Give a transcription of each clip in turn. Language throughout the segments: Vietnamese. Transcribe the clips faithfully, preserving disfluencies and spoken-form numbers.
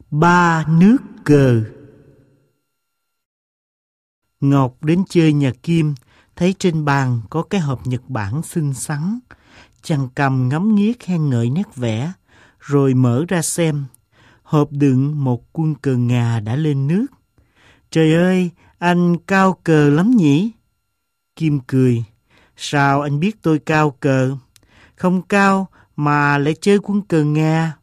Ba nước cờ. Ngọc đến chơi nhà Kim, thấy trên bàn có cái hộp Nhật Bản xinh xắn. Chàng cầm ngắm nghía khen ngợi nét vẽ, rồi mở ra xem. Hộp đựng một quân cờ Nga đã lên nước. Trời ơi, anh cao cờ lắm nhỉ? Kim cười. Sao anh biết tôi cao cờ? Không cao mà lại chơi quân cờ Nga.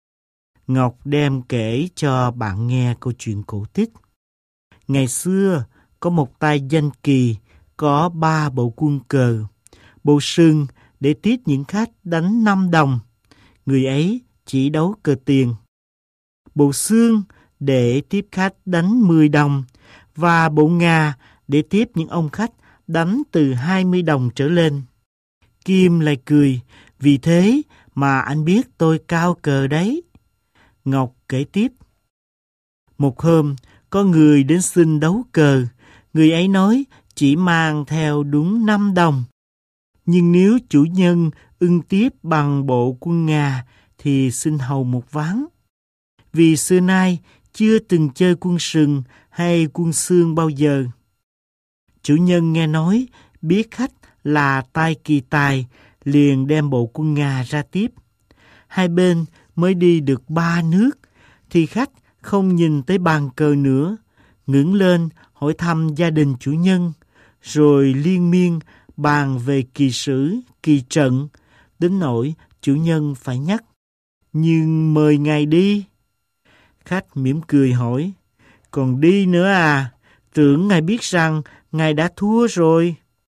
Ngọc đem kể cho bạn nghe câu chuyện cổ tích. Ngày xưa, có một tay danh kỳ có ba bộ quân cờ. Bộ sừng để tiếp những khách đánh năm đồng. Người ấy chỉ đấu cờ tiền. Bộ xương để tiếp khách đánh mười đồng. Và bộ ngà để tiếp những ông khách đánh từ hai mươi đồng trở lên. Kim lại cười. Vì thế mà anh biết tôi cao cờ đấy. Ngọc kể tiếp. Một hôm, có người đến xin đấu cờ. Người ấy nói chỉ mang theo đúng năm đồng. Nhưng nếu chủ nhân ưng tiếp bằng bộ quân Nga thì xin hầu một ván. Vì xưa nay chưa từng chơi quân sừng hay quân xương bao giờ. Chủ nhân nghe nói biết khách là tay kỳ tài, liền đem bộ quân Nga ra tiếp. Hai bên mới đi được ba nước thì khách không nhìn tới bàn cờ nữa, ngẩng lên hỏi thăm gia đình chủ nhân, rồi liên miên bàn về kỳ sử, kỳ trận, đến nỗi chủ nhân phải nhắc. Nhưng mời ngài đi. Khách mỉm cười hỏi, còn đi nữa à? Tưởng ngài biết rằng ngài đã thua rồi.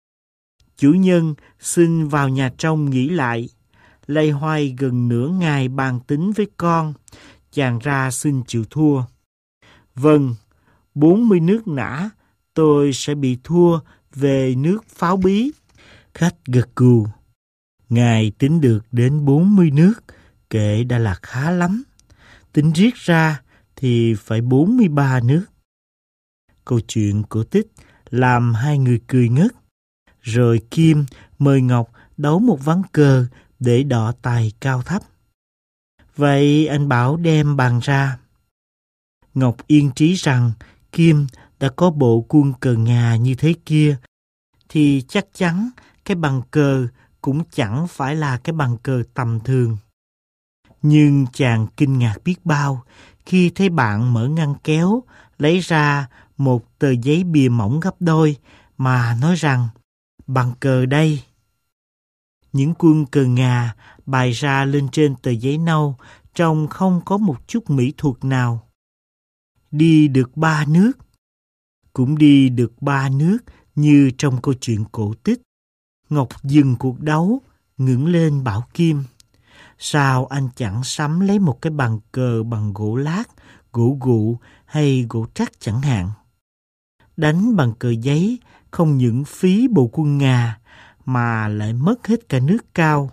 Chủ nhân xin vào nhà trong nghỉ lại. Lay hoay gần nửa ngày bàn tính với con, chàng ra xin chịu thua. Vâng, bốn mươi nước nã, tôi sẽ bị thua về nước pháo bí. Khách gật gù. Ngài tính được đến bốn mươi nước, kể đã là khá lắm. Tính riết ra thì phải bốn mươi ba nước. Câu chuyện cổ tích làm hai người cười ngất. Rồi Kim mời Ngọc đấu một ván cờ để đọ tài cao thấp. Vậy anh bảo đem bàn ra. Ngọc yên trí rằng Kim đã có bộ quân cờ Nga như thế kia, thì chắc chắn cái bàn cờ cũng chẳng phải là cái bàn cờ tầm thường. Nhưng chàng kinh ngạc biết bao khi thấy bạn mở ngăn kéo, lấy ra một tờ giấy bìa mỏng gấp đôi mà nói rằng bàn cờ đây. Những quân cờ Nga bày ra lên trên tờ giấy nâu trông không có một chút mỹ thuật nào. Đi được ba nước. Cũng đi được ba nước như trong câu chuyện cổ tích. Ngọc dừng cuộc đấu, ngẩng lên bảo Kim. Sao anh chẳng sắm lấy một cái bàn cờ bằng gỗ lát, gỗ gụ hay gỗ trắc chẳng hạn? Đánh bằng cờ giấy không những phí bộ quân Nga mà lại mất hết cả nước cao.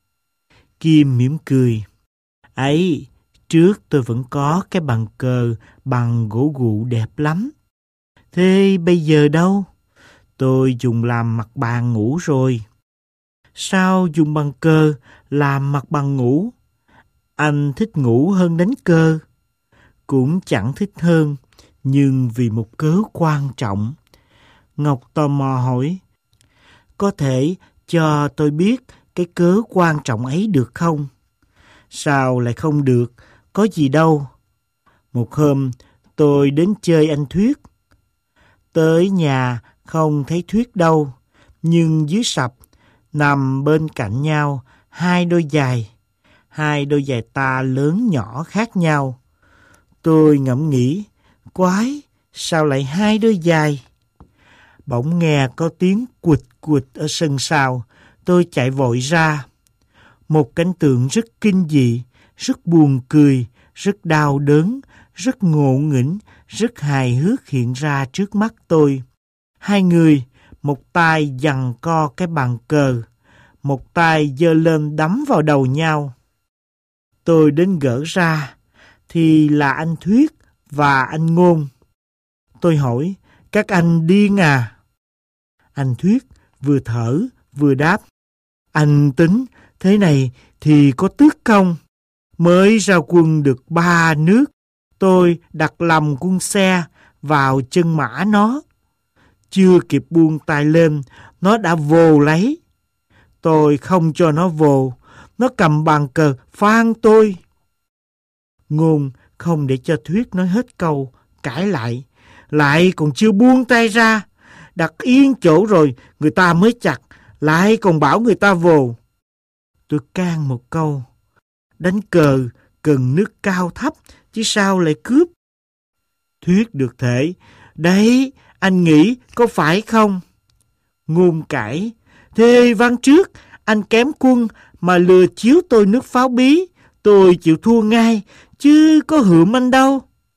Kim mỉm cười. Ấy, trước tôi vẫn có cái bàn cờ bằng gỗ gụ đẹp lắm. Thế bây giờ đâu? Tôi dùng làm mặt bàn ngủ rồi. Sao dùng bàn cờ làm mặt bàn ngủ? Anh thích ngủ hơn đánh cờ. Cũng chẳng thích hơn, nhưng vì một cớ quan trọng. Ngọc tò mò hỏi, có thể cho tôi biết cái cớ quan trọng ấy được không? Sao lại không được, có gì đâu. Một hôm tôi đến chơi anh Thuyết. Tới nhà không thấy Thuyết đâu, nhưng dưới sập nằm bên cạnh nhau hai đôi giày. Hai đôi giày ta lớn nhỏ khác nhau. Tôi ngẫm nghĩ, quái, sao lại hai đôi giày? Bỗng nghe có tiếng quịch quịch ở sân sau. Tôi chạy vội ra. Một cảnh tượng rất kinh dị, rất buồn cười, rất đau đớn, rất ngộ nghĩnh, rất hài hước hiện ra trước mắt tôi. Hai người, một tay giằng co cái bàn cờ, một tay giơ lên đấm vào đầu nhau. Tôi đến gỡ ra, thì là anh Thuyết và anh Ngôn. Tôi hỏi, các anh điên à? Anh Thuyết vừa thở vừa đáp, anh tính thế này thì có tước không? Mới ra quân được ba nước Tôi đặt lầm quân xe vào chân mã nó. Chưa kịp buông tay lên, nó đã vồ lấy. Tôi không cho nó vồ, nó cầm bàn cờ phang tôi. Ngôn không để cho Thuyết nói hết câu, cãi lại. Lại còn chưa buông tay ra. Đặt yên chỗ rồi người ta mới chặt, lại còn bảo người ta vồ. Tôi can một câu. Đánh cờ cần nước cao thấp, chứ sao lại cướp. Thuyết được thể. Đấy, anh nghĩ có phải không? Ngôn cãi. Thế ván trước, anh kém quân mà lừa chiếu tôi nước pháo bí. Tôi chịu thua ngay, chứ có hượm anh đâu.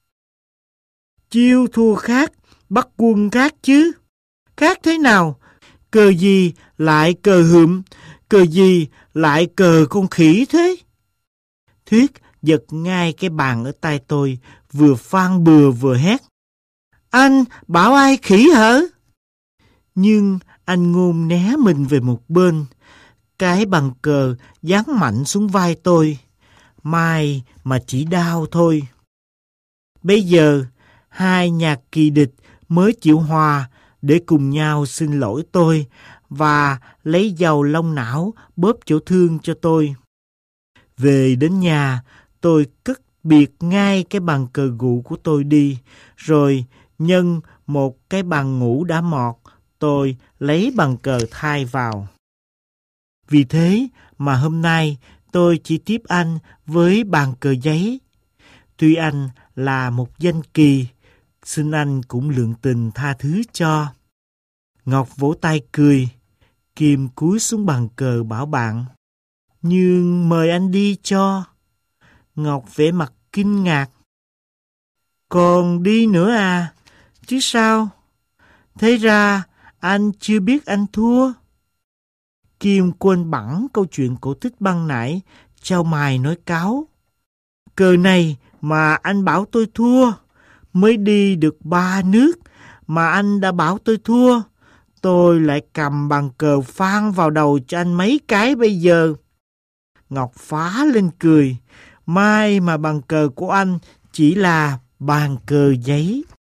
Chiêu thua khác, bắt quân khác chứ. Khác thế nào? Cờ gì lại cờ hượm, cờ gì lại cờ con khỉ thế? Thuyết giật ngay cái bàn ở tay tôi, vừa phang bừa vừa hét. Anh bảo ai khỉ hả? Nhưng anh Ngôn né mình về một bên. Cái bàn cờ giáng mạnh xuống vai tôi. Mai mà chỉ đau thôi. Bây giờ, hai nhà kỳ địch mới chịu hòa để cùng nhau xin lỗi tôi và lấy dầu lông não bóp chỗ thương cho tôi. Về đến nhà, tôi cất biệt ngay cái bàn cờ gụ của tôi đi, rồi nhân một cái bàn ngủ đã mọt, tôi lấy bàn cờ thay vào. Vì thế mà hôm nay tôi chỉ tiếp anh với bàn cờ giấy. Tuy anh là một danh kỳ, xin anh cũng lượng tình tha thứ cho. Ngọc vỗ tay cười, Kim cúi xuống bàn cờ bảo bạn. Nhưng mời anh đi cho. Ngọc vẻ mặt kinh ngạc. Còn đi nữa à? Chứ sao? Thế ra anh chưa biết anh thua. Kim quên bẵng câu chuyện cổ tích ban nãy, chau mày nói cáo. Cờ này mà anh bảo tôi thua, mới đi được ba nước mà anh đã bảo tôi thua. Tôi lại cầm bàn cờ phang vào đầu cho anh mấy cái bây giờ. Ngọc phá lên cười. Mai mà bàn cờ của anh chỉ là bàn cờ giấy.